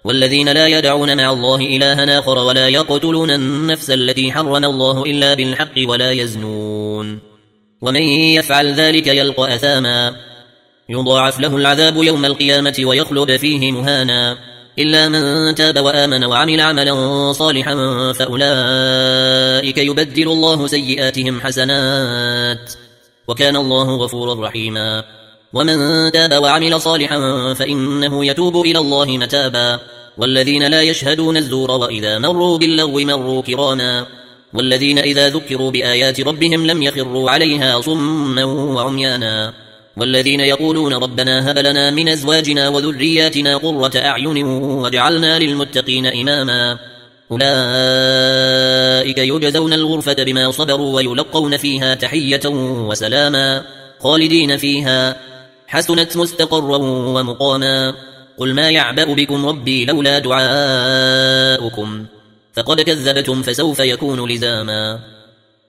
والذين لا يدعون مع الله إلها آخر ولا يقتلون النفس التي حرم الله إلا بالحق ولا يزنون ومن يفعل ذلك يلقى أثاما يضاعف له العذاب يوم القيامة ويخلد فيه مهانا إلا من تاب وآمن وعمل عملا صالحا فأولئك يبدل الله سيئاتهم حسنات وكان الله غفورا رحيما ومن تاب وعمل صالحا فإنه يتوب إلى الله متابا والذين لا يشهدون الزور وإذا مروا باللغو مروا كراما والذين إذا ذكروا بآيات ربهم لم يخروا عليها صما وعميانا والذين يقولون ربنا هب لنا من أزواجنا وذرياتنا قرة أعين واجعلنا للمتقين إماما أولئك يجزون الغرفة بما صبروا ويلقون فيها تحية وسلاما خالدين فيها حسنت مستقرا ومقاما قل ما يعبأ بكم ربي لولا دعاؤكم فقد كذبتم فسوف يكون لزاما